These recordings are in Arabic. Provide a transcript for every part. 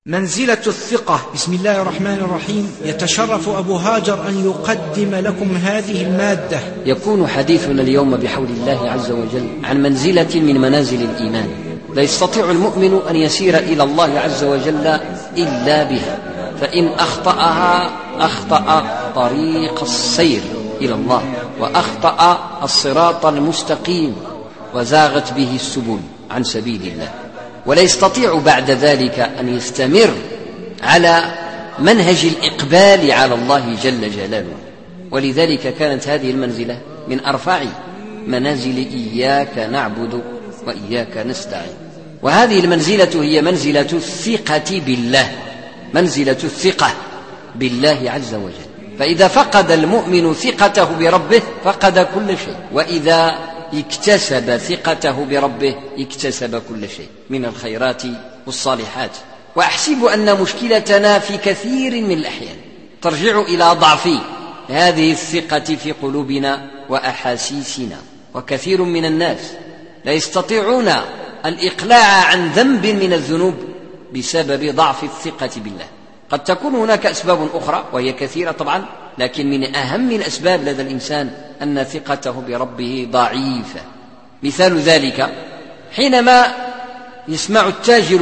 منزلة الثقة. بسم الله الرحمن الرحيم. يتشرف أبو هاجر أن يقدم لكم هذه المادة. يكون حديثنا اليوم بحول الله عز وجل عن منزلة من منازل الإيمان لا يستطيع المؤمن أن يسير إلى الله عز وجل إلا بها، فإن أخطأها أخطأ طريق السير إلى الله، وأخطأ الصراط المستقيم، وزاغت به السبل عن سبيل الله، ولا يستطيع بعد ذلك أن يستمر على منهج الإقبال على الله جل جلاله. ولذلك كانت هذه المنزلة من أرفع منازل إياك نعبد وإياك نستعين. وهذه المنزلة هي منزلة الثقة بالله، منزلة الثقة بالله عز وجل. فإذا فقد المؤمن ثقته بربه فقد كل شيء، وإذا اكتسب ثقته بربه اكتسب كل شيء من الخيرات والصالحات. وأحسب أن مشكلتنا في كثير من الأحيان ترجع إلى ضعف هذه الثقة في قلوبنا وأحاسيسنا. وكثير من الناس لا يستطيعون الإقلاع عن ذنب من الذنوب بسبب ضعف الثقة بالله. قد تكون هناك أسباب أخرى وهي كثيرة طبعا، لكن من أهم الأسباب لدى الإنسان أن ثقته بربه ضعيفة. مثال ذلك حينما يسمع التاجر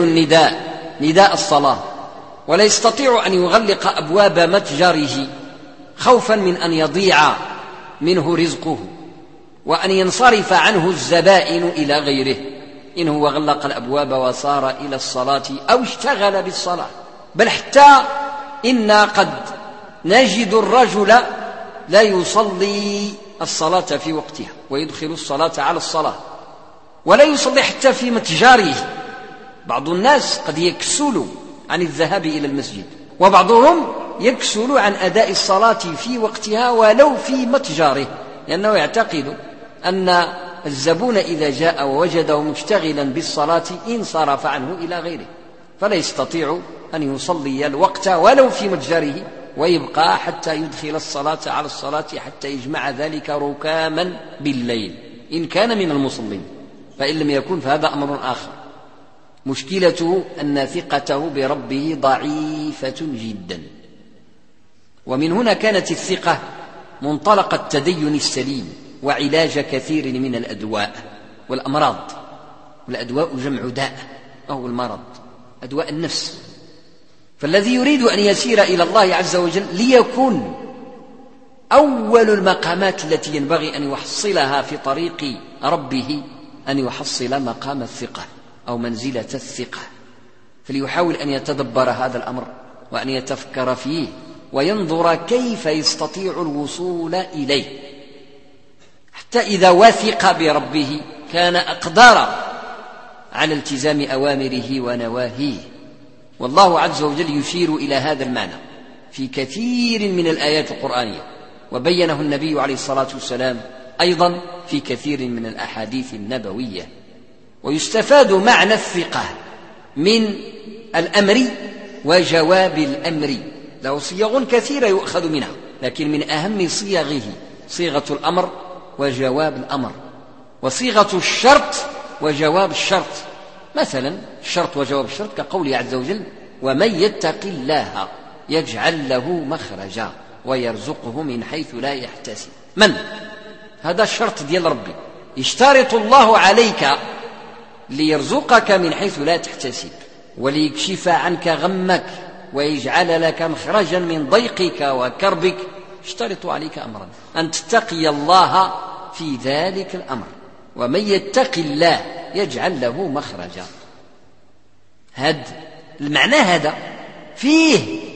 نداء الصلاة، ولا يستطيع أن يغلق أبواب متجره خوفا من أن يضيع منه رزقه وأن ينصرف عنه الزبائن إلى غيره، إن هو غلق الأبواب وصار إلى الصلاة أو اشتغل بالصلاة. بل حتى إنا قد نجد الرجل لا يصلي الصلاة في وقتها ويدخل الصلاة على الصلاة، ولا يصلي حتى في متجاره. بعض الناس قد يكسل عن الذهاب إلى المسجد، وبعضهم يكسل عن أداء الصلاة في وقتها ولو في متجاره، لأنه يعتقد أن الزبون إذا جاء ووجده مشتغلا بالصلاة انصرف عنه إلى غيره، فلا يستطيع أن يصلي الوقت ولو في متجره، ويبقى حتى يدخل الصلاة على الصلاة حتى يجمع ذلك ركاما بالليل إن كان من المصلين. فإن لم يكن فهذا أمر آخر. مشكلته أن ثقته بربه ضعيفة جدا. ومن هنا كانت الثقة منطلق التدين السليم وعلاج كثير من الأدواء والأمراض. والأدواء جمع داء أو المرض، أدواء النفس. فالذي يريد أن يسير إلى الله عز وجل ليكون أول المقامات التي ينبغي أن يحصلها في طريق ربه أن يحصل مقام الثقة أو منزلة الثقة، فليحاول أن يتدبر هذا الأمر وأن يتفكر فيه وينظر كيف يستطيع الوصول إليه، حتى إذا وثق بربه كان أقدر على التزام أوامره ونواهيه. والله عز وجل يشير إلى هذا المعنى في كثير من الآيات القرآنية، وبينه النبي عليه الصلاة والسلام أيضا في كثير من الأحاديث النبوية. ويستفاد معنى الثقة من الأمر وجواب الأمر، له صيغ كثيرة يؤخذ منها، لكن من أهم صيغه صيغة الأمر وجواب الأمر، وصيغة الشرط وجواب الشرط. مثلا الشرط وجواب الشرط كقوله عز وجل: ومن يتق الله يجعل له مخرجا ويرزقه من حيث لا يحتسب. من هذا الشرط ديال ربي، يشترط الله عليك ليرزقك من حيث لا تحتسب، وليكشف عنك غمك، ويجعل لك مخرجا من ضيقك وكربك. اشترط عليك أمرا أن تتقي الله في ذلك الأمر. ومن يتق الله يجعل له مخرجا. هذا المعنى هذا فيه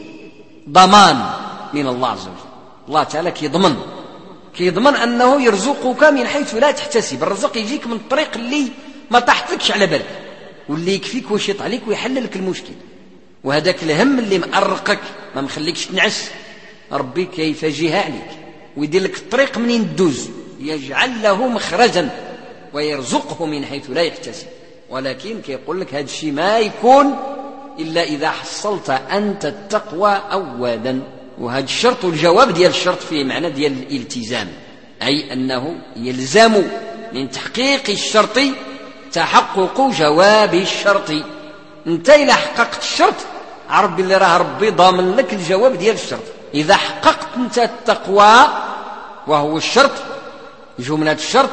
ضمان من الله عز وجل. الله تعالى كيضمن أنه يرزقك من حيث لا تحتسب. الرزق يجيك من الطريق اللي ما تحتكش على بالك، واللي يكفيك ويشيط عليك ويحل لك المشكل. وهذاك الهم اللي مأرقك ما مخليكش تنعس، ربي كيفجيها عليك ويدير لك الطريق منين تدوز. يجعل له مخرجا ويرزقه من حيث لا يحتسب. ولكن كيقول لك هذا الشيء ما يكون إلا إذا حصلت أنت التقوى أولا. وهذا الشرط والجواب ديال الشرط فيه معنى ديال الالتزام، أي أنه يلزم من تحقيق الشرط تحقق جواب الشرط. انت إذا حققت الشرط عرف باللي راه ربي ضامن لك الجواب ديال الشرط. إذا حققت أنت التقوى وهو الشرط، جملة الشرط،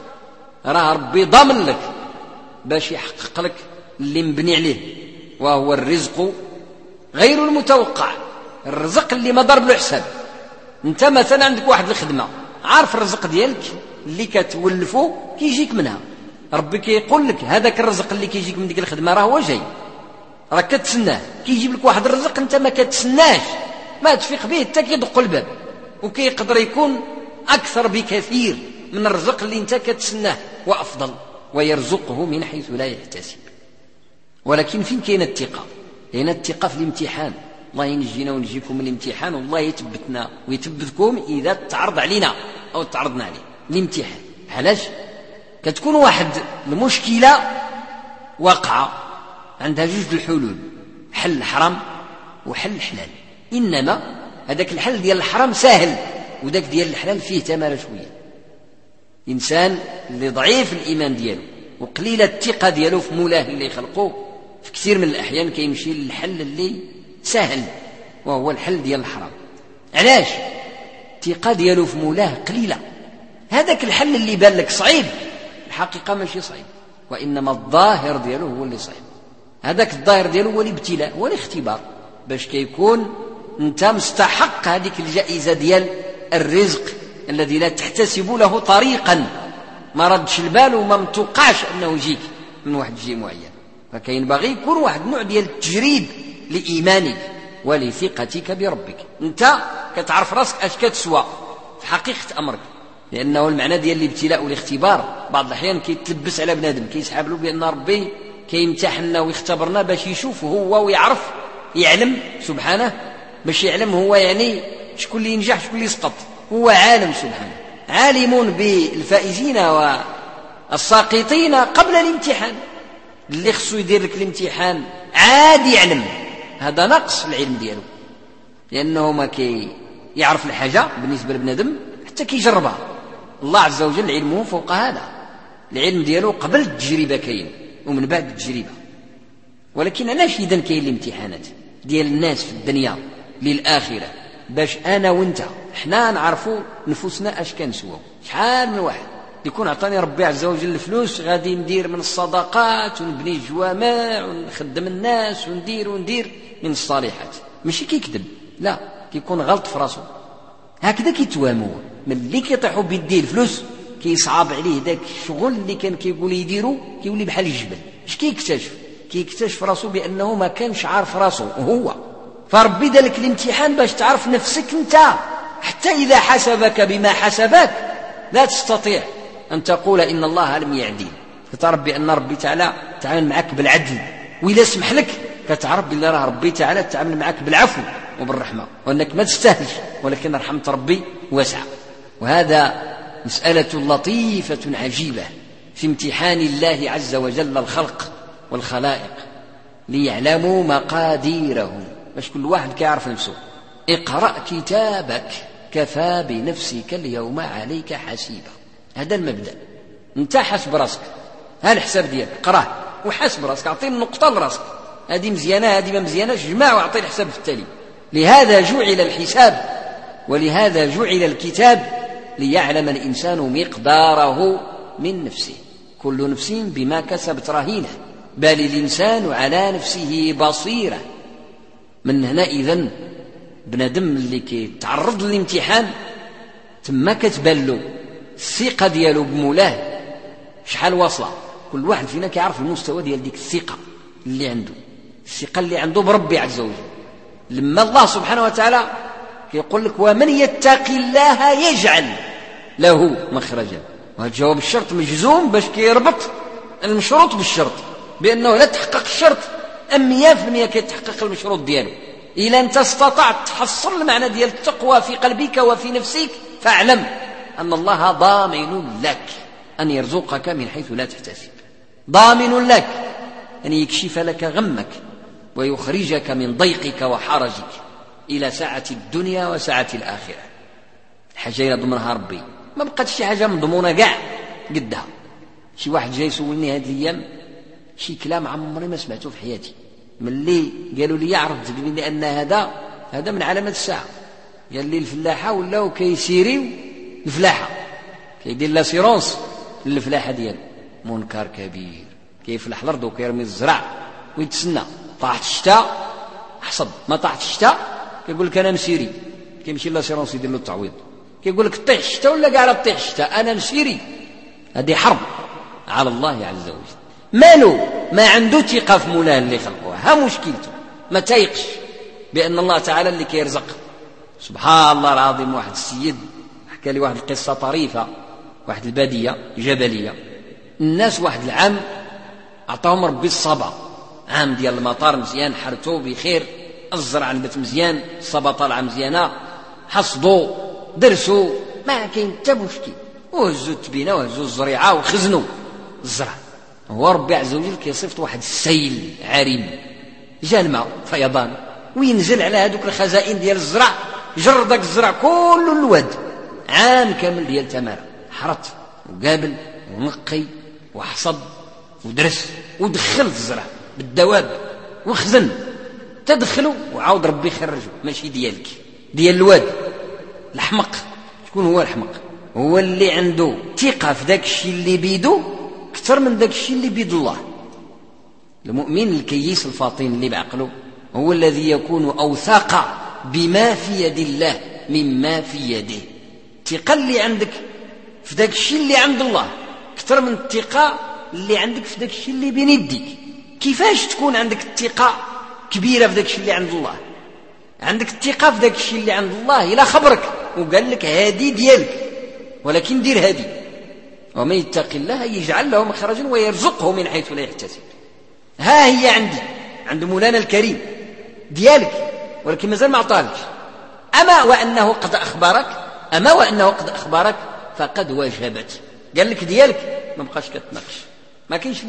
راه ربي ضامن لك باش يحقق لك اللي مبني عليه، وهو الرزق غير المتوقع، الرزق اللي ما ضرب له حساب. انت مثلا عندك واحد الخدمة، عارف الرزق ديالك اللي كتولفه كيجيك منها، ربي كيقول لك هذاك الرزق اللي كيجيك من ديك الخدمة راه هو جاي، راك كتسناه، كيجيب لك واحد الرزق انت ما كتسناش، ما تفيق به حتى كيدق الباب، وكيقدر يكون أكثر بكثير من الرزق اللي انت كتسناه وأفضل، ويرزقه من حيث لا يحتسب. ولكن فين كاين الثقة؟ كاين الثقة في الامتحان. الله ينجينا ونجيكم من الامتحان، والله يثبتنا ويثبتكم إذا تعرض علينا أو تعرضنا عليه الامتحان. علاش؟ كتكون واحد المشكلة واقعة عندها جوج الحلول، حل الحرام وحل الحلال. إنما هذاك الحل ديال الحرام سهل، وذاك ديال الحلال فيه تمارة شوية. إنسان اللي ضعيف الإيمان دياله وقليل الثقة دياله في مولاه اللي خلقه، في كثير من الأحيان كيمشي للحل اللي سهل وهو الحل ديال الحرام. علاش؟ الثقة دياله في مولاه قليلة. هذاك الحل اللي بان لك صعيب الحقيقة ماشي صعيب، وإنما الظاهر دياله هو اللي صعيب. هذاك الظاهر دياله هو الابتلاء، هو الاختبار، باش كيكون انت مستحق هذيك الجائزة ديال الرزق الذي لا تحتسب له طريقا، ما ردش البال وما متوقعش أنه يجيك من واحد الشيء معين. فكاين باغي يكون واحد النوع ديال التجريب لإيمانك ولثقتك بربك. انت كتعرف راسك اش كتسوى في حقيقة أمرك، لأنه المعنى ديال الابتلاء والاختبار بعض الأحيان كيتلبس على بنادم، كيسحب له بأن ربي كيمتحننا ويختبرنا باش يشوف هو ويعرف يعلم سبحانه، باش يعلم هو يعني شكون اللي ينجح شكون اللي يسقط. هو عالم سبحانه، عالم بالفائزين والساقطين قبل الامتحان. اللي خصو يدير لك الامتحان عادي يعلم، هذا نقص العلم دياله، لأنه ما يعرف الحاجة بالنسبة لبنادم حتى كيجربها. الله عز وجل علمه فوق هذا، العلم دياله قبل التجربة كاين ومن بعد التجربة. ولكن علاش إذن كاين الامتحانات ديال الناس في الدنيا للآخرة؟ باش أنا وانت احنا نعرفوا نفوسنا اش كنسووا. شحال من واحد يكون عطاني ربي عز وجل الفلوس غادي ندير من الصدقات ونبني الجوامع ونخدم الناس وندير من الصالحات، ماشي كيكذب، لا، كيكون غلط في راسه. هكذا كيتواموا ملي كيطيحوا بيديه الفلوس كيصعب عليه داك الشغل اللي كان كيقول يديرو، كيولي بحال الجبل. اش كيكتشف راسه بأنه ما كانش عارف راسه هو. فربي دالك الامتحان باش تعرف نفسك انت، حتى إذا حسبك بما حسبك لا تستطيع أن تقول إن الله لم يعدل. كتعرف بأن ربي تعالى تعامل معك بالعدل، وإذا سمح لك كتعرف بأن ربي تعالى تعامل معك بالعفو وبالرحمة، وأنك ما تستاهلش، ولكن رحمة ربي واسعة. وهذا مسألة لطيفة عجيبة في امتحان الله عز وجل الخلق والخلائق ليعلموا مقاديرهم، باش كل واحد كيعرف نفسه. اقرأ كتابك كفى بنفسك اليوم عليك حسيبا. هذا المبدأ. انت حاسب راسك، ها الحساب ديالك، قراه وحاسب راسك، اعطي النقطة لراسك، هذه مزيانة هذه ما مزياناش، جمع واعطي الحساب في التالي. لهذا جعل الحساب ولهذا جعل الكتاب ليعلم الإنسان مقداره من نفسه. كل نفس بما كسبت رهينة، بل الإنسان على نفسه بصيرة. من هنا إذن بنادم اللي كيتعرض للامتحان تما كتبان له الثقة ديالو بمولاه شحال واصلة. كل واحد فينا كيعرف المستوى ديال ديك الثقة اللي عنده، الثقة اللي عنده بربي عز وجل. لما الله سبحانه وتعالى كيقول لك ومن يتق الله يجعل له مخرجا، وهذا جواب الشرط مجزوم باش كيربط المشروط بالشرط، بأنه لا تحقق الشرط 100% كيتحقق المشروط ديالو. إلا أنت استطعت تحصل المعنى ديال التقوى في قلبك وفي نفسك، فاعلم أن الله ضامن لك أن يرزقك من حيث لا تحتسب، ضامن لك أن يكشف لك غمك ويخرجك من ضيقك وحرجك إلى سعة الدنيا وسعة الآخرة. الحاجة إلى ضمنها ربي، ما بقاتش شي حاجة مضمونة كاع قدها. شي واحد جاي يسولني هذه الأيام شي كلام عمري ما سمعته في حياتي، ملي قالوا لي عرفت بأن هذا من علامات الساعة. قال لي الفلاحة ولاو كيسيريو الفلاحة، كيدير لاسيرونس للفلاحة ديالو. منكر كبير. كيفلح الأرض وكيرمي الزرع ويتسنى، طاحت الشتاء حصد، ما طاحت الشتاء كيقول لك أنا مسيري، كيمشي لاسيرونس يدير له التعويض، كيقول لك طيح الشتاء ولا كاع لا طيح الشتاء أنا مسيري. هذه حرب على الله عز وجل. مالو ما عنده ثقة في مولاه اللي خلقوه، ها مشكلته ما تايقش بأن الله تعالى اللي كيرزق. سبحان الله العظيم. واحد السيد حكى لي واحد القصة طريفة. واحد البادية جبلية، الناس واحد العام عطاهم ربي الصبا، عام ديال المطار مزيان، حرتو بخير، الزرع نبت مزيان، الصبا طالعة مزيانة، حصدوا درسوا، ما كاين حتى مشكل، وهزوا التبينة وهزوا الزريعة وخزنوا الزرع. هو ربي عز وجل كيصيفط واحد السيل عريم، جا الماء فيضان وينزل على هذوك الخزائن ديال الزرع، جر داك الزرع كله الواد، عام كامل ديال تمارة، حرط وقابل ونقي وحصد ودرس ودخل الزرع بالدواب وخزن، تدخلوا وعاود ربي يخرجه، ماشي ديالك، ديال الواد. الحمق شكون هو الحمق؟ هو اللي عنده ثقة في داك الشيء اللي بيدو أكثر من داك الشيء اللي بيد الله. المؤمن الكيس الفاطن اللي بعقله هو الذي يكون أوثق بما في يد الله مما في يده. الثقة اللي عندك في داك الشيء اللي عند الله أكثر من الثقة اللي عندك في داك الشيء اللي بين يديك. كيفاش تكون عندك الثقة كبيرة في داك الشيء اللي عند الله؟ عندك الثقة في داك الشيء اللي عند الله إلى خبرك وقال لك هادي ديالك، ولكن دير هادي. ومن يتق الله يجعل له مخرجا ويرزقه من حيث لا يحتسب. ها هي عند مولانا الكريم ديالك، ولكن مازال ما عطالكش. أما وأنه قد أخبرك فقد وجبت. قال لك ديالك ما بقاش كتناقش، ما كاينش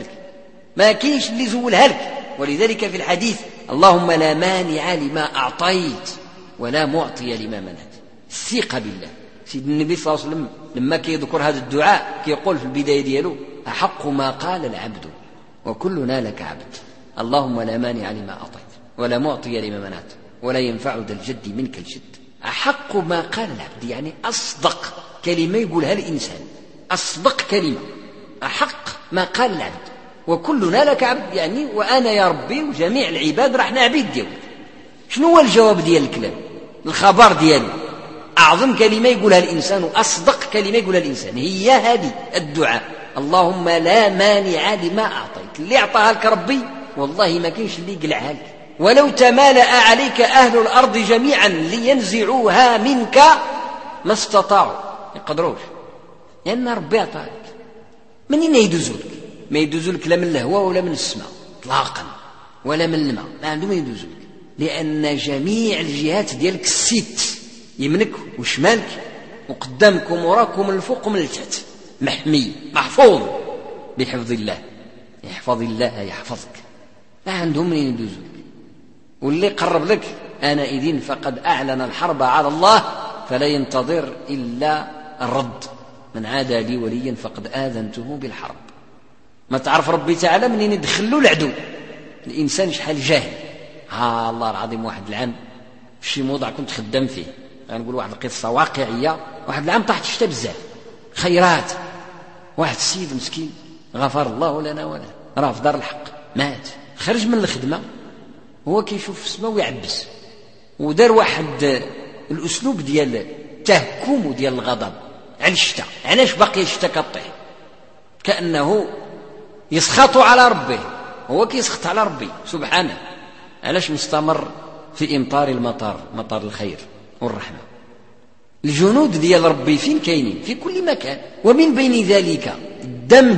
اللي زولها لك. ولذلك في الحديث اللهم لا مانع لما أعطيت ولا معطي لما منعت. الثقة بالله. سيدنا النبي صلى الله عليه وسلم لما كيذكر هذا الدعاء كيقول في البداية ديالو أحق ما قال العبد وكلنا لك عبد، اللهم لا مانع لما أعطيت ولا معطي لما منعت ولا ينفع ذا الجد منك الجد. أحق ما قال العبد يعني أصدق كلمة يقولها الإنسان، أصدق كلمة، أحق ما قال العبد وكلنا لك عبد، يعني وأنا يا ربي وجميع العباد راح نعبيد ديالك. شنو هو الجواب ديال الكلام؟ الخبر ديالي أعظم كلمة يقولها الإنسان وأصدق كلمة يقولها الإنسان هي هذه الدعاء، اللهم لا مانع لما أعطيت. اللي أعطاها لك ربي والله ما كاينش اللي يقلعها لك. ولو تمالأ عليك أهل الأرض جميعا لينزعوها منك ما استطاعوا، يقدروش، لأن ربي أعطاها لك. منين يدوزولك؟ ما يدوزولك لا من الهواء ولا من السماء إطلاقا، ولا من الماء، ما عندهم يدوزولك، لأن جميع الجهات ديالك الست، يمنك وشمالك وقدامك ومراك ومن الفوق ومن التحت، محمي محفوظ بحفظ الله. يحفظ الله يحفظك، ما عندهم منين يدوزولك. واللي قرب لك آنئذ فقد أعلن الحرب على الله فلا ينتظر إلا الرد. من عادى لي وليا فقد آذنته بالحرب. ما تعرف ربي تعالى منين يدخل له العدو. الإنسان شحال جاهل. الله العظيم. واحد العام في شي موضع كنت خدام فيه، غنقول واحد القصة واقعية. واحد العام طاحت الشتاء بزاف خيرات، واحد السيد مسكين غفر الله لنا وله راه في دار الحق مات، خرج من الخدمة هو كيشوف في السماء ويعبس، ودار واحد الأسلوب ديال التهكم وديال الغضب على الشتاء. علاش باقي الشتاء كطيح؟ كأنه يسخط على ربه، هو كيسخط على ربي سبحانه. علاش مستمر في إمطار المطر، مطر الخير والرحمة. الجنود ديال ربي فين كاينين؟ في كل مكان. ومن بين ذلك الدم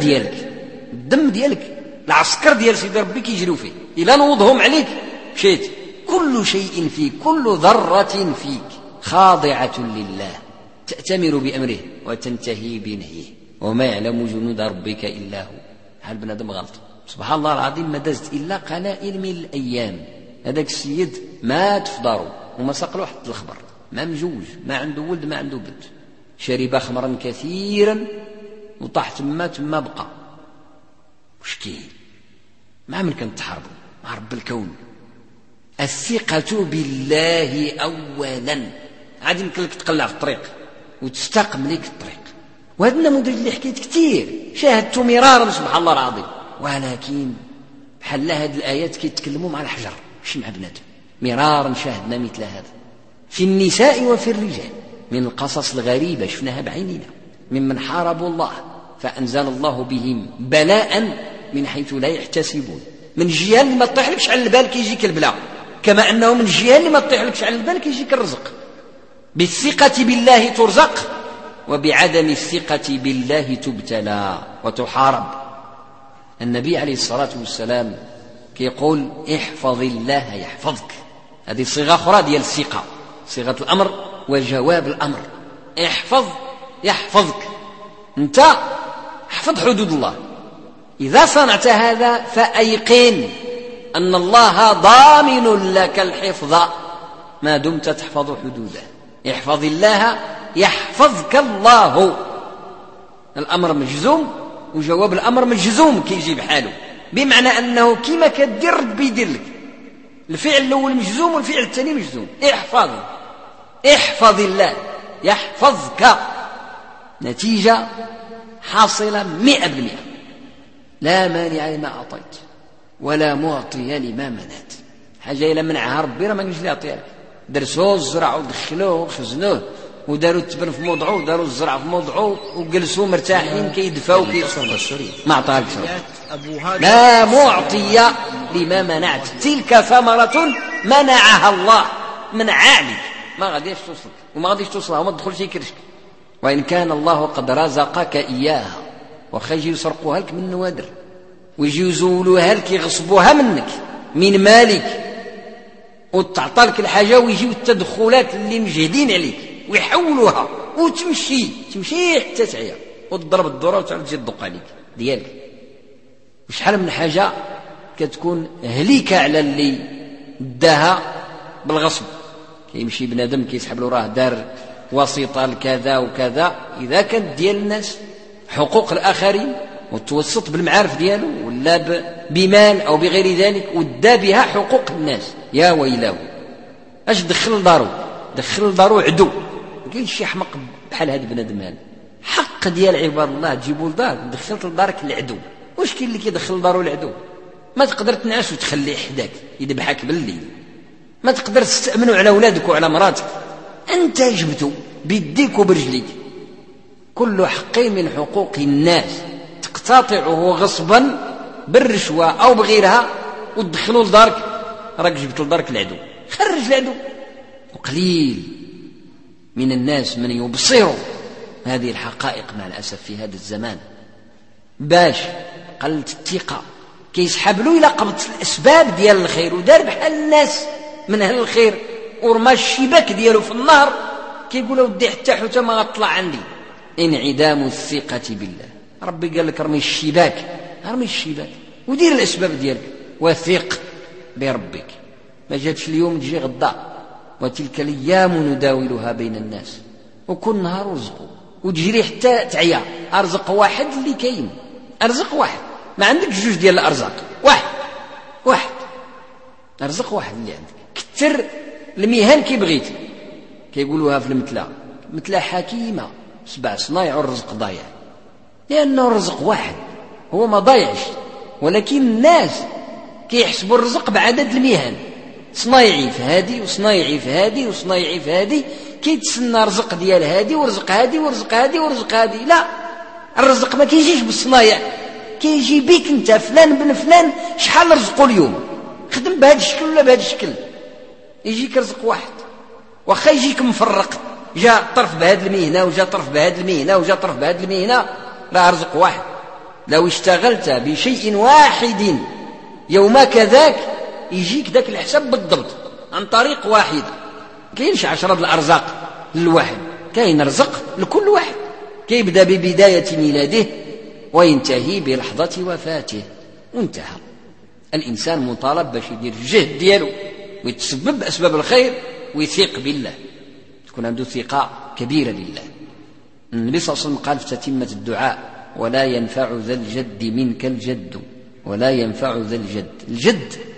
ديالك العسكر ديال سيدي ربي كيجريو فيه، إلا نوضهم عليك مشيت. كل شيء فيك، كل ذرة فيك خاضعة لله، تأتمر بأمره وتنتهي بنهيه، وما يعلم جنود ربك إلا هو. هل بنادم غلط؟ سبحان الله العظيم. ما دازت إلا قلائل من الأيام هذاك السيد مات في دارو وما سقلو حتى الخبر، ما مجوج، ما عنده ولد، ما عنده بنت، شرب خمرا كثيرا وطاح تما بقى. وش كاين؟ ما عمل كان تحاربوا مع رب الكون. الثقة بالله أولا. عاد يمكن لك تقلع في الطريق وتستقم لك الطريق، وهذا النموذج اللي حكيت كتير شاهدت مرارا سبحان الله العظيم. ولكن بحال هذه الآيات كيتكلموا مع الحجر مش مع بنادم. مرارا شاهدنا مثل هذا في النساء وفي الرجال من القصص الغريبة شفناها بعيننا، ممن حاربوا الله فأنزل الله بهم بلاء من حيث لا يحتسبون. من الجهة اللي ما تطيحلكش على البال كيجيك البلاء، كما أنه من الجهة اللي ما تطيحلكش على البال كيجيك الرزق. بالثقة بالله ترزق، وبعدم الثقة بالله تبتلى وتحارب. النبي عليه الصلاة والسلام كيقول احفظ الله يحفظك. هذه صيغة أخرى ديال الثقة، صيغة الأمر وجواب الأمر. احفظ يحفظك، أنت احفظ حدود الله. إذا صنعت هذا فأيقن أن الله ضامن لك الحفظ ما دمت تحفظ حدوده. احفظ الله يحفظك الله. الأمر مجزوم وجواب الأمر مجزوم كيجي بحاله، بمعنى أنه كما كدير ربي يدير لك. الفعل الأول مجزوم والفعل الثاني مجزوم. احفظ الله يحفظك. نتيجة حاصلة 100%. لا مانع لما أعطيت ولا معطي لما منعت. حاجة إلا منعها ربي راه ما نجي يعطيها لك. درسوه زرعوه ودخلوه وخزنوه وداروا التبن في موضعه وداروا الزرع في موضعه وجلسوا مرتاحين كيدفاو ما عطاهالكش. لا معطي لما منعت. تلك ثمرة منعها الله، منعها عليك، ما غاديش توصلك وما غاديش توصلها وما تدخلش يكرشك. وإن كان الله قد رزقك إياها، واخا يجيو يسرقوها لك من النوادر ويجيو يزولوها لك يغصبوها منك من مالك وتعطى لك الحاجة، ويجيو التدخلات اللي مجهدين عليك ويحولوها وتمشي حتى تعيا وتضرب الدورة وتعود تجي تدق عليك ديالك. وشحال من حاجة كتكون هليكة على اللي داها بالغصب. كيمشي بنادم كيسحب له راه دار وسيطة لكذا وكذا. إذا كانت ديال الناس حقوق الآخرين وتوسط بالمعارف ديالو ولا بمال أو بغير ذلك ودا بها حقوق الناس، يا ويلاه اش دخل لدارو عدو. كاين شي حمق بحال هذا بنادم هذا. حق ديال عباد الله تجيبوا لدار دخلت لدارك العدو. واش كاين اللي كيدخل لدارو العدو؟ ما تقدر تنعس وتخليه حداك يذبحك بالليل، ما تقدر تستأمنوا على أولادك وعلى مراتك، أنت جبتو بيديك وبرجليك. كل حق من حقوق الناس تقتطعه غصبا بالرشوة أو بغيرها وتدخلوا لدارك، راك جبت لدارك العدو. خرج العدو. وقليل من الناس من يبصروا هذه الحقائق مع الأسف في هذا الزمان. باش قلت الثقة كيسحب له إلى قبض الأسباب ديال الخير ودار بحال الناس من أهل الخير ورمى الشباك ديالو في النهر كيقول ودي حتى حوته ما غطلع عندي. انعدام الثقة بالله. ربي قال لك ارمي الشباك ودير الأسباب ديالك وثق بربك. ما جاتش اليوم تجي غدا. وتلك الأيام نداولها بين الناس وكل نهار رزقه وتجري حتى تعيا. أرزق واحد اللي كاين، أرزق واحد، ما عندك جوج ديال الأرزاق. واحد أرزق واحد اللي عندك. كتر المهن كي بغيت. كيقولوها في المثلة حكيمة 7 صنايع والرزق ضايع، لأنه الرزق واحد هو ما ضايعش، ولكن الناس كيحسبوا الرزق بعدد المهن. صنايعي في هادي وصنايعي في هادي وصنايعي في هادي، كيتسنى رزق ديال هادي ورزق هادي ورزق هادي ورزق هادي. لا، الرزق ما كيجيش بالصنايع، كيجي بيك انت. فلان بن فلان شحال رزقه اليوم، خدم بهذا الشكل ولا بهذا الشكل، يجيك رزق واحد. واخا يجيك مفرق، جاء طرف بهذه المهنة وجاء طرف بهذه المهنة وجاء طرف بهذه المهنة، لا رزق واحد. لو اشتغلت بشيء واحد يوم كذاك يجيك ذاك الحساب بالضبط عن طريق واحد. كاينش 10 الأرزاق للواحد، كاين رزق لكل واحد. كيبدأ ببداية ميلاده وينتهي بلحظة وفاته وانتهى. الإنسان مطالب باش يدير الجهد ديالو ويتسبب أسباب الخير ويثق بالله، تكون عنده ثقة كبيرة بالله. النبي صلى الله عليه وسلم قال في تتمة الدعاء: ولا ينفع ذا الجد منك الجد، ولا ينفع ذا الجد. الجد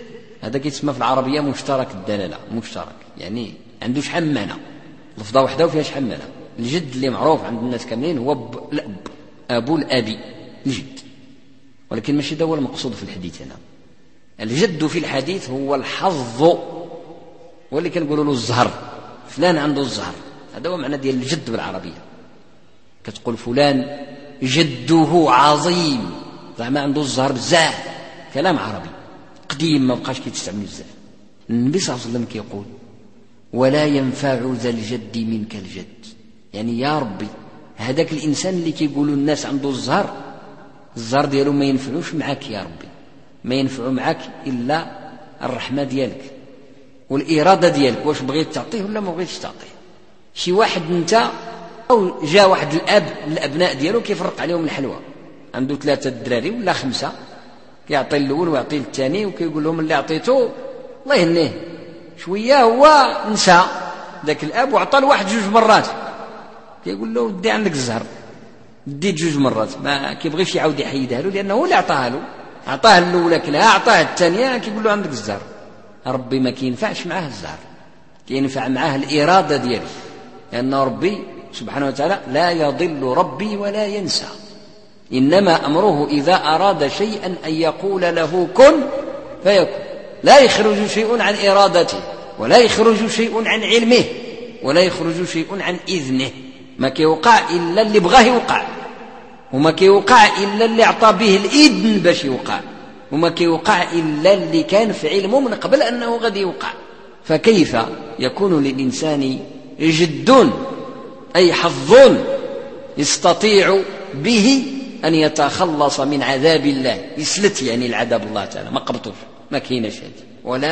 هذا كيتسمى في العربية مشترك الدلالة، مشترك يعني عنده شحال من معنى، لفظة واحدة وفيها شحال من معنى. الجد اللي معروف عند الناس كاملين هو الأب، أبو الأبي، الجد، ولكن ماشي ده هو المقصود في الحديث هنا. الجد في الحديث هو الحظ، واللي كنقولوا له الزهر، فلان عنده الزهر، هذا هو معنى ديال الجد بالعربية. كتقول فلان جده عظيم، زعما عنده الزهر بزاف، كلام عربي قديم ما بقاش كيتستعمل بزاف. النبي صلى الله عليه وسلم كيقول ولا ينفع ذا الجد منك الجد، يعني يا ربي هذاك الإنسان اللي كيقولوا الناس عنده الزهر ديالو ما ينفعوش معك يا ربي، ما ينفعوا معك إلا الرحمة ديالك والإرادة ديالك، واش بغيت تعطيه ولا ما بغيتش تعطيه. شي واحد انت أو جاء واحد الأب من الأبناء ديالو كيفرق عليهم الحلوى، عنده 3 دراري ولا 5، كيعطي الأول ويعطي الثاني وكيقول لهم اللي عطيته الله يهنيه شوية، هو نسى ذاك الأب وعطى لواحد 2 مرات، كيقول له ودي عندك الزهر، ديت 2 مرات، ما كيبغيش يعاود يحيدها له لأنه هو اللي عطاها له، عطاه الأولى كلها، عطاه الثانية، كيقول له عندك الزهر. ربي ما كينفعش معاه الزهر، كينفع معاه الإرادة ديالي، لأن ربي سبحانه وتعالى لا يضل ربي ولا ينسى، إنما أمره إذا أراد شيئا أن يقول له كن فيكون، لا يخرج شيء عن إرادته، ولا يخرج شيء عن علمه، ولا يخرج شيء عن إذنه، ما كيوقع إلا اللي بغاه يوقع، وما كيوقع إلا اللي أعطى به الإذن باش يوقع، وما كيوقع إلا اللي كان في علمه من قبل أنه غادي يوقع. فكيف يكون للإنسان جد أي حظ يستطيع به أن يتخلص من عذاب الله، يسلت يعني العذاب الله تعالى، ما قبطوش، ما كاينش هذه.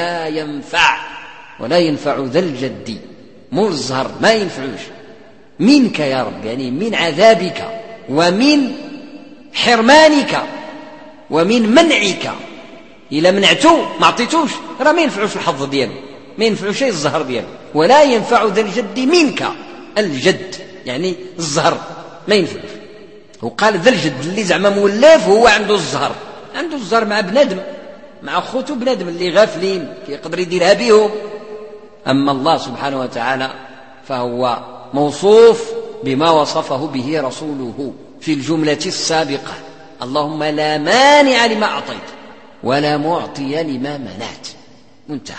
ولا ينفع ذا الجد، مو الزهر ما ينفعوش منك يا رب، يعني من عذابك ومن حرمانك ومن منعك. إلا منعتو ما عطيتوش راه ما ينفعوش الحظ ديالو، ما ينفعوش شيء الزهر ديالو. ولا ينفع ذا الجد منك، الجد يعني الزهر ما ينفعوش. وقال ذا الجد اللي زعما مولف هو عنده الزهر مع بنادم، مع خوتو بنادم اللي غافلين كيقدر يديرها بهم. أما الله سبحانه وتعالى فهو موصوف بما وصفه به رسوله في الجملة السابقة، اللهم لا مانع لما أعطيت ولا معطي لما منعت، منتهى.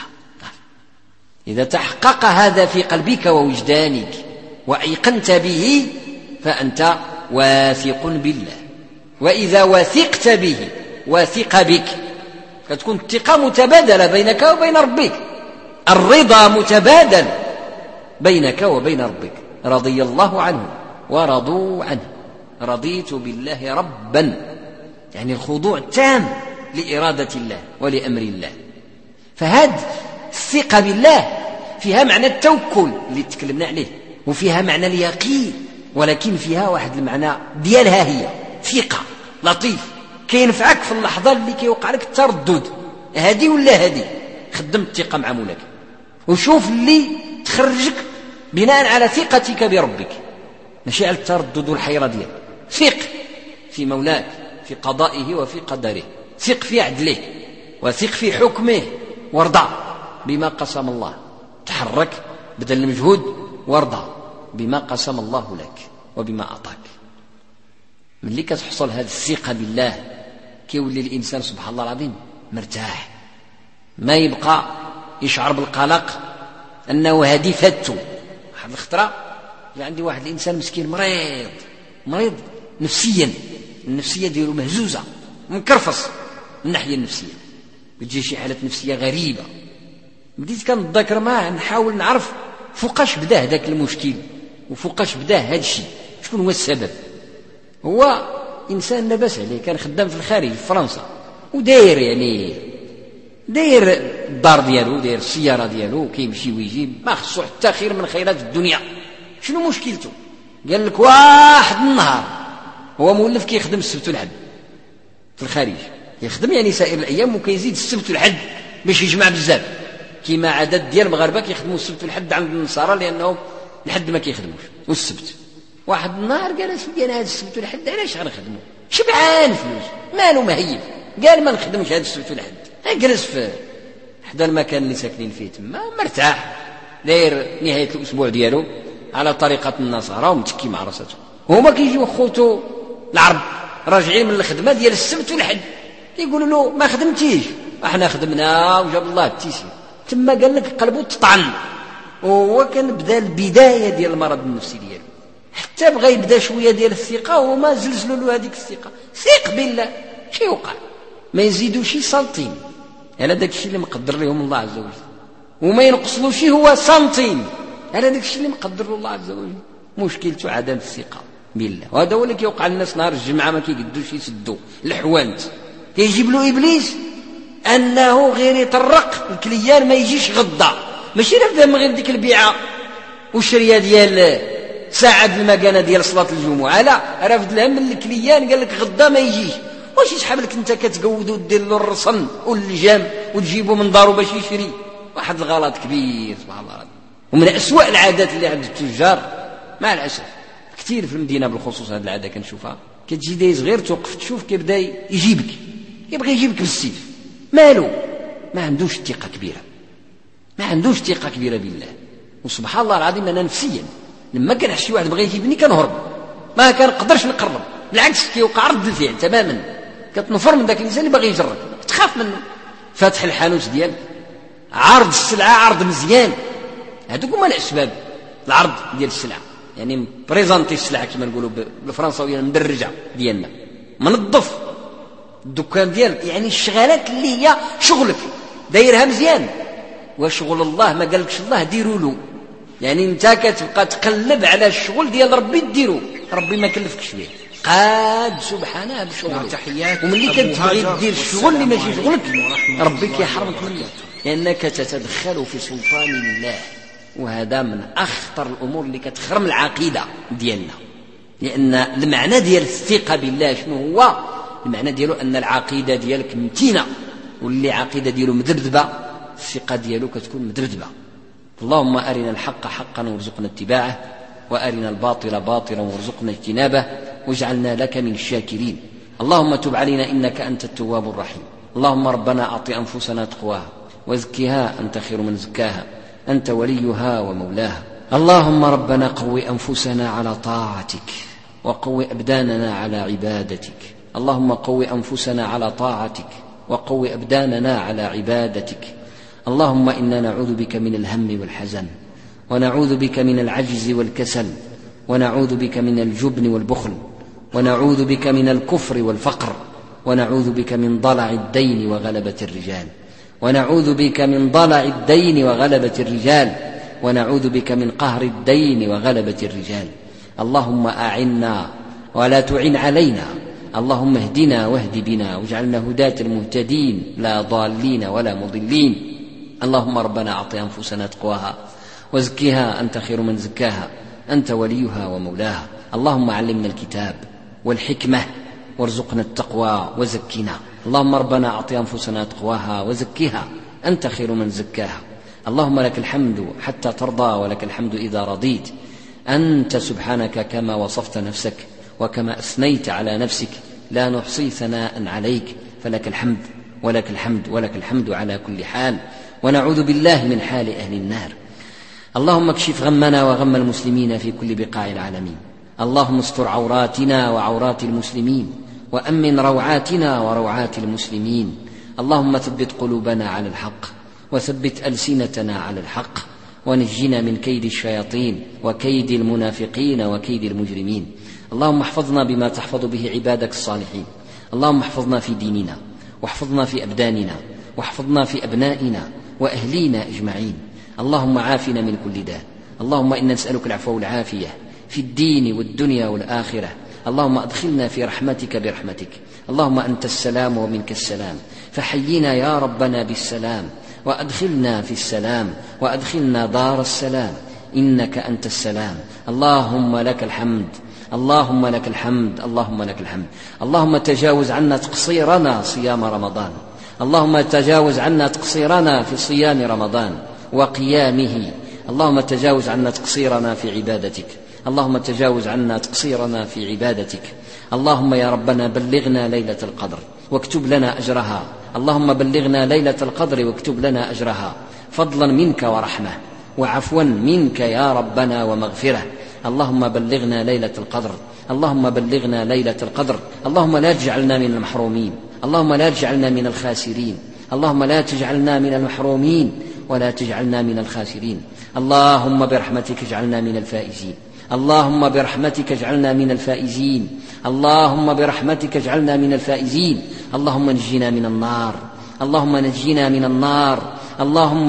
إذا تحقق هذا في قلبك ووجدانك وأيقنت به فأنت واثق بالله، وإذا وثقت به وثق بك، فتكون الثقة متبادلة بينك وبين ربك، الرضا متبادل بينك وبين ربك. رضي الله عنه ورضوا عنه، رضيت بالله ربا، يعني الخضوع التام لإرادة الله ولأمر الله. فهذه الثقة بالله فيها معنى التوكل اللي تكلمنا عليه، وفيها معنى اليقين، ولكن فيها واحد المعنى ديالها هي ثقة لطيف كينفعك في اللحظة اللي كيوقع لك التردد، هذه ولا هذه، خدم الثقة مع مولاك وشوف اللي تخرجك بناء على ثقتك بربك، ماشي على التردد والحيرة ديالك. ثق في مولاك، في قضائه وفي قدره، ثق في عدله وثق في حكمه، وارضى بما قسم الله، تحرك بدل المجهود وارضى بما قسم الله لك وبما أعطاك. من اللي كتحصل هذه الثقة بالله كيولي الإنسان سبحان الله العظيم مرتاح، ما يبقى يشعر بالقلق أنه هذه فاتو. واحد الخطرة عندي واحد الإنسان مسكين مريض نفسيا، النفسية ديالو مهزوزة منكرفص من الناحية النفسية، بتجي شي حالة نفسية غريبة. بديت كنتذكر معاه نحاول نعرف فوقاش بدا هذاك المشكل وفوقاش بدا هذا الشيء، شكون هو السبب. هو إنسان لاباس عليه، كان خدام في الخارج في فرنسا، وداير يعني داير الدار ديالو، داير السيارة ديالو، كيمشي ويجي، ما خصو حتى خير من خيرات الدنيا. شنو مشكلته؟ قال لك واحد النهار هو مولف كيخدم السبت والحد في الخارج، يخدم يعني سائر الأيام وكيزيد السبت والحد باش يجمع بزاف، كيما عدد ديال المغاربة كيخدموا السبت والحد عند النصارى لأنهم الحد ما كيخدموش والسبت. واحد النهار قال اسيدي انا هذا السبت والحد علاش غنخدمو، شبعان فلوس مالو مهيب، قال ما نخدمش هذا السبت والحد، جلس في حدا المكان اللي ساكنين فيه تما مرتاح، داير نهاية الأسبوع ديالو على طريقة النصارى ومتكي مع راساتهم. وهما كيجيو خوتو العرب راجعين من الخدمة ديال السبت والحد يقولوا له ما خدمتيش، احنا خدمنا وجاب الله التيسير. تما قال لك قلبه تطعن، وهو كان بدا البداية ديال المرض النفسي ديالو، حتى بغى يبدا شوية ديال الثقة وما زلزلوا له هذيك الثقة. ثق بالله شي يوقع، ما يزيدوش سنتيم على داك الشيء اللي مقدر لهم الله عز وجل، وما ينقصلوش هو سنتيم على داك الشيء اللي مقدر له الله عز وجل. مشكلته عدم الثقة بالله، وهذا هو اللي كيوقع للناس نهار الجمعة ما كيقدوش يسدوا الحوانت. كيجيب له إبليس أنه غير يطرق الكليان ما يجيش غدا، ماشي نفهم غير ديك البيعة والشرية ديال ساعة المكانة ديال صلاة الجمعة، لا رافد الهم من الكليان قال لك غدا ما يجيش. واش يسحب لك انت كتقود ودير له الرصن واللجام وتجيبه من دارو باش يشري؟ واحد الغلط كبير سبحان الله. ومن أسوأ العادات اللي عند التجار مع الأسف كثير في المدينة بالخصوص هذه العادة كنشوفها، كتجي دايز غير توقف تشوف كيبدا يجيبك، يبغي يجيبك بالسيف. مالو؟ ما عندوش ثقة كبيرة، ما عندوش ثقة كبيرة بالله. وسبحان الله العظيم أنا نفسيا لما كان شي واحد بغى يجيبني كنهرب، ما كنقدرش نقرب، بالعكس كيوقع رد الفعل تماما، كتنفر من ذاك الانسان اللي باغي يجرك، تخاف منه. فاتح الحانوت ديالك، عرض السلعة عرض مزيان، هذوك هما الأسباب. العرض ديال السلعة يعني بريزونتي السلعة كما نقولوا بالفرنساوية مدرجة ديالنا، منظف الدكان ديالك، يعني الشغالات اللي هي شغلك دايرها مزيان. وشغل الله ما قالكش الله ديروا له، يعني انت كتبقى تقلب على الشغل ديال ربي ديرو، ربي ما كلفكش به، قاد سبحانه بشغلك. وملي كتبغي دير الشغل اللي ماشي شغلك ربي كيحرمك منه، لأنك تتدخل في سلطان الله. وهذا من أخطر الأمور اللي كتخرم العقيدة ديالنا، لأن المعنى ديال الثقة بالله شنو هو؟ المعنى ديالو أن العقيدة ديالك متينة، واللي عقيدة ديالو مدبدبة الثقة ديالو كتكون مدبدبة. اللهم أرنا الحق حقا وارزقنا اتباعه، وأرنا الباطل باطلا وارزقنا اجتنابه، واجعلنا لك من الشاكرين. اللهم تب علينا إنك أنت التواب الرحيم. اللهم ربنا أعط أنفسنا تقواها وزكها أنت خير من زكاها، أنت وليها ومولاها. اللهم ربنا قوي أنفسنا على طاعتك، وقوي أبداننا على عبادتك. اللهم قوي أنفسنا على طاعتك، وقوي أبداننا على عبادتك. اللهم إنا نعوذ بك من الهم والحزن، ونعوذ بك من العجز والكسل، ونعوذ بك من الجبن والبخل، ونعوذ بك من الكفر والفقر، ونعوذ بك من ضلع الدين وغلبة الرجال، ونعوذ بك من ضلع الدين وغلبة الرجال، ونعوذ بك من قهر الدين وغلبة الرجال. اللهم أعنا ولا تعن علينا، اللهم اهدنا واهد بنا، واجعلنا هداة المهتدين لا ضالين ولا مضلين. اللهم ربنا أعط أنفسنا تقواها وزكها أنت خير من زكاها، أنت وليها ومولاها. اللهم علمنا الكتاب والحكمة وارزقنا التقوى وزكنا. اللهم ربنا أعط أنفسنا تقواها وزكها أنت خير من زكاها. اللهم لك الحمد حتى ترضى، ولك الحمد إذا رضيت. أنت سبحانك كما وصفت نفسك وكما أثنيت على نفسك، لا نحصي ثناء عليك، فلك الحمد ولك الحمد ولك الحمد على كل حال. ونعوذ بالله من حال أهل النار. اللهم اكشف غمنا وغم المسلمين في كل بقاع العالمين. اللهم استر عوراتنا وعورات المسلمين، وأمن روعاتنا وروعات المسلمين. اللهم ثبت قلوبنا على الحق، وثبت ألسنتنا على الحق، ونجنا من كيد الشياطين وكيد المنافقين وكيد المجرمين. اللهم احفظنا بما تحفظ به عبادك الصالحين. اللهم احفظنا في ديننا، واحفظنا في أبداننا، واحفظنا في أبنائنا وأهلينا أجمعين. اللهم عافنا من كل داء. اللهم إنا نسألك العفو والعافية في الدين والدنيا والآخرة. اللهم أدخلنا في رحمتك برحمتك. اللهم أنت السلام ومنك السلام، فحينا يا ربنا بالسلام، وأدخلنا في السلام، وأدخلنا دار السلام، إنك أنت السلام. اللهم لك الحمد، اللهم لك الحمد، اللهم لك الحمد. اللهم تجاوز عنا تقصيرنا صيام رمضان، اللهم تجاوز عنا تقصيرنا في صيام رمضان وقيامه. اللهم تجاوز عنا تقصيرنا في عبادتك، اللهم تجاوز عنا تقصيرنا في عبادتك. اللهم يا ربنا بلغنا ليلة القدر، واكتب لنا أجرها اللهم بلغنا ليلة القدر واكتب لنا أجرها فضلا منك ورحمة وعفوا منك يا ربنا ومغفرة. اللهم بلغنا ليلة القدر، اللهم بلغنا ليلة القدر. اللهم لا تجعلنا من المحرومين، اللهم لا تجعلنا من الخاسرين، اللهم لا تجعلنا من المحرومين ولا تجعلنا من الخاسرين. اللهم برحمتك اجعلنا من الفائزين، اللهم برحمتك اجعلنا من الفائزين، اللهم برحمتك اجعلنا من الفائزين. اللهم نجنا من النار، اللهم نجنا من النار. اللهم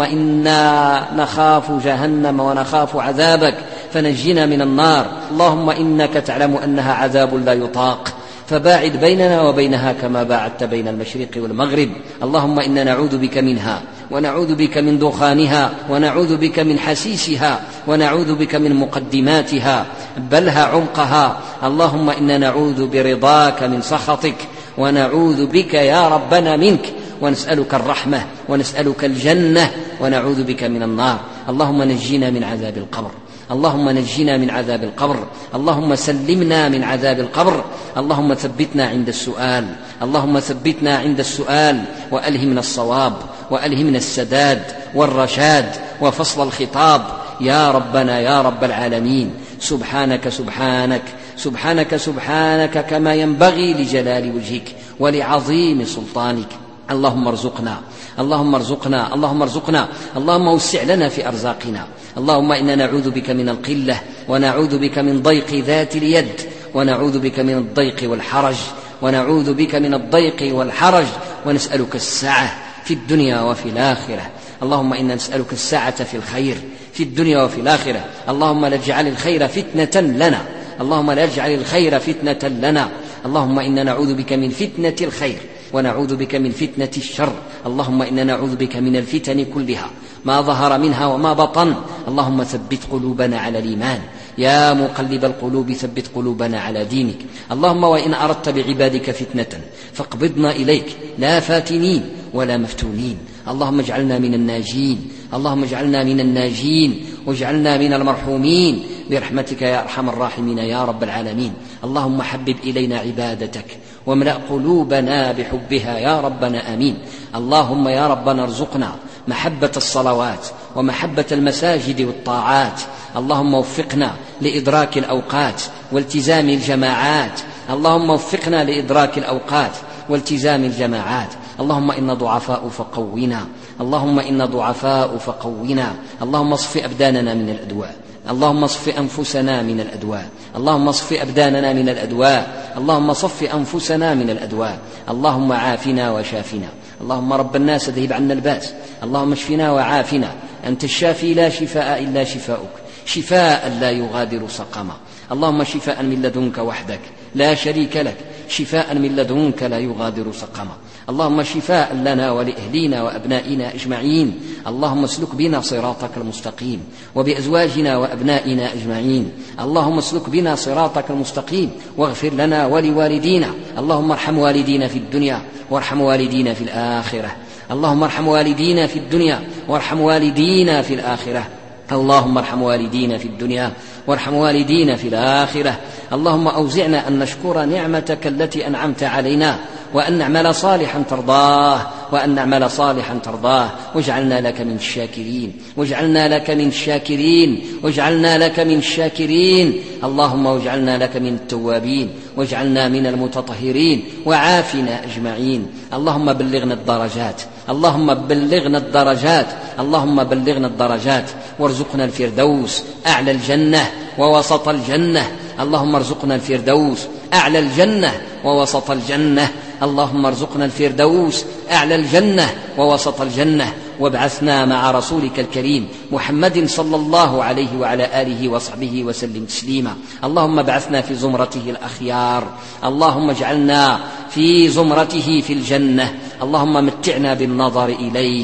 إنا نخاف جهنم ونخاف عذابك فنجنا من النار. اللهم إنك تعلم أنها عذاب لا يطاق فباعد بيننا وبينها كما باعدت بين المشرق والمغرب. اللهم إنا نعوذ بك منها ونعوذ بك من دخانها ونعوذ بك من حسيسها ونعوذ بك من مقدماتها بلها عمقها. اللهم إنا نعوذ برضاك من سخطك ونعوذ بك يا ربنا منك، ونسألك الرحمة ونسألك الجنة ونعوذ بك من النار. اللهم نجينا من عذاب القبر، اللهم نجينا من عذاب القبر، اللهم سلمنا من عذاب القبر. اللهم ثبتنا عند السؤال، اللهم ثبتنا عند السؤال وألهمنا الصواب وألهمنا السداد والرشاد وفصل الخطاب يا ربنا يا رب العالمين. سبحانك سبحانك سبحانك سبحانك كما ينبغي لجلال وجهك ولعظيم سلطانك. اللهم ارزقنا، اللهم ارزقنا، اللهم ارزقنا، اللهم وسع لنا في أرزاقنا. اللهم إنا نعوذ بك من القلة ونعوذ بك من ضيق ذات اليد ونعوذ بك من الضيق والحرج، ونعوذ بك من الضيق والحرج، ونسألك السعة في الدنيا وفي الآخرة. اللهم إنا نسألك السعة في الخير في الدنيا وفي الآخرة. اللهم لا تجعل الخير فتنة لنا، اللهم لا تجعل الخير فتنة لنا. اللهم إنا نعوذ بك من فتنة الخير ونعوذ بك من فتنة الشر. اللهم إنا نعوذ بك من الفتن كلها ما ظهر منها وما بطن. اللهم ثبت قلوبنا على الإيمان يا مقلب القلوب ثبت قلوبنا على دينك. اللهم وإن أردت بعبادك فتنة فاقبضنا إليك لا فاتنين ولا مفتونين. اللهم اجعلنا من الناجين، اللهم اجعلنا من الناجين واجعلنا من المرحومين برحمتك يا أرحم الراحمين يا رب العالمين. اللهم حبب إلينا عبادتك واملأ قلوبنا بحبها يا ربنا آمين. اللهم يا ربنا ارزقنا محبة الصلوات ومحبة المساجد والطاعات. اللهم وفقنا لإدراك الأوقات والتزام الجماعات، اللهم وفقنا لإدراك الأوقات والتزام الجماعات. اللهم إنا ضعفاء فقونا، اللهم إنا ضعفاء فقونا. اللهم اصف أبداننا من الأدواء، اللهم اصف أنفسنا من الأدواء، اللهم اصف أبداننا من الأدواء، اللهم صف أنفسنا من الأدواء. اللهم عافنا وشافنا، اللهم رب الناس اذهب عنا الباس، اللهم اشفنا وعافنا. أنت الشافي لا شفاء إلا شفاؤك، شفاء لا يغادر سقما. اللهم شفاء من لدنك وحدك لا شريك لك، شفاء من لدنك لا يغادر سقما. اللهم شفاء لنا ولأهلينا وأبنائنا أجمعين. اللهم اسلك بنا صراطك المستقيم وبأزواجنا وأبنائنا أجمعين. اللهم اسلك بنا صراطك المستقيم واغفر لنا ولوالدينا. اللهم ارحم والدينا في الدنيا وارحم والدينا في الآخرة. اللهم ارحم والدينا في الدنيا وارحم والدينا في الآخرة. اللهم ارحم والدينا في الدنيا وارحم والدينا في الآخرة. اللهم أوزعنا أن نشكر نعمتك التي أنعمت علينا وأن نعمل صالحا ترضاه، وأن نعمل صالحا ترضاه، واجعلنا لك من الشاكرين، واجعلنا لك من الشاكرين، واجعلنا لك من الشاكرين. اللهم واجعلنا لك من التوابين، واجعلنا من المتطهرين، وعافنا أجمعين. اللهم بلغنا الدرجات، اللهم بلغنا الدرجات، اللهم بلغنا الدرجات، وارزقنا الفردوس أعلى الجنة ووسط الجنة. اللهم ارزقنا الفردوس أعلى الجنة ووسط الجنة. اللهم ارزقنا الفردوس أعلى الجنة ووسط الجنة، وابعثنا مع رسولك الكريم محمد صلى الله عليه وعلى آله وصحبه وسلم تسليما. اللهم ابعثنا في زمرته الأخيار، اللهم اجعلنا في زمرته في الجنة. اللهم متعنا بالنظر إليك،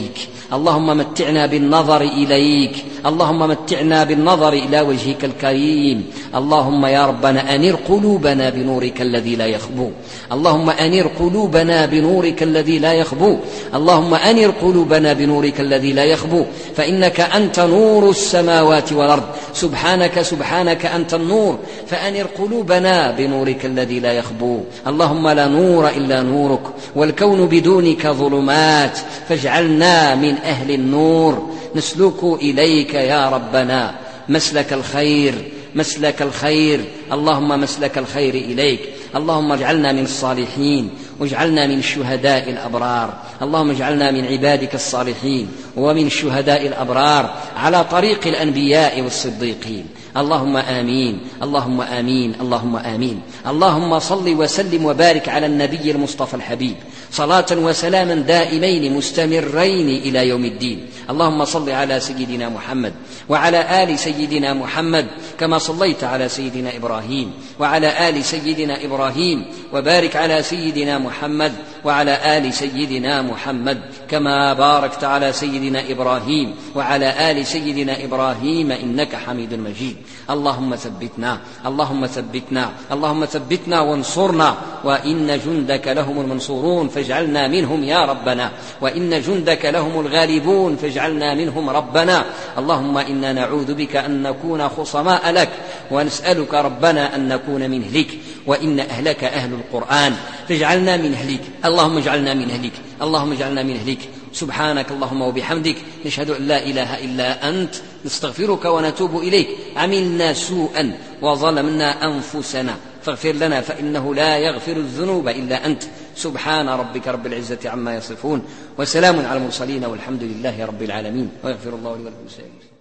اللهم متعنا بالنظر إليك، اللهم متعنا بالنظر إلى وجهك الكريم. اللهم يا ربنا أنر قلوبنا بنورك الذي لا يخبو، اللهم أنر قلوبنا بنورك الذي لا يخبو، اللهم أنر قلوبنا بنورك الذي لا يخبو، فإنك أنت نور السماوات والأرض، سبحانك سبحانك أنت النور، فأنر قلوبنا بنورك الذي لا يخبو. اللهم لا نور إلا نورك، والكون بدونك ظلمات، فاجعلنا من أهل النور نسلك إليك يا ربنا مسلك الخير، مسلك الخير، اللهم مسلك الخير إليك. اللهم اجعلنا من الصالحين، واجعلنا من الشهداء الأبرار، اللهم اجعلنا من عبادك الصالحين ومن الشهداء الأبرار على طريق الأنبياء والصديقين. اللهم آمين، اللهم آمين، اللهم آمين. اللهم صل وسلم وبارك على النبي المصطفى الحبيب صلاة وسلاما دائمين مستمرين إلى يوم الدين. اللهم صل على سيدنا محمد وعلى آل سيدنا محمد كما صليت على سيدنا إبراهيم وعلى آل سيدنا إبراهيم، وبارك على سيدنا محمد وعلى آل سيدنا محمد كما باركت على سيدنا إبراهيم وعلى آل سيدنا إبراهيم إنك حميد مجيد. اللهم ثبتنا، اللهم ثبتنا، اللهم ثبتنا وانصرنا، وإن جندك لهم المنصورون فاجعلنا منهم يا ربنا، وإن جندك لهم الغالبون فاجعلنا منهم ربنا. اللهم إنا نعوذ بك أن نكون خصماء لك، ونسألك ربنا أن نكون من أهلك، وإن أهلك أهل القرآن فاجعلنا من أهلك. اللهم اجعلنا من أهلك، اللهم اجعلنا من أهلك. سبحانك اللهم وبحمدك، نشهد أن لا إله إلا أنت، نستغفرك ونتوب إليك. عملنا سوءا وظلمنا أنفسنا فاغفر لنا، فإنه لا يغفر الذنوب إلا أنت. سبحان ربك رب العزة عما يصفون، وسلام على المرسلين، والحمد لله رب العالمين، ويغفر الله لي ولكم.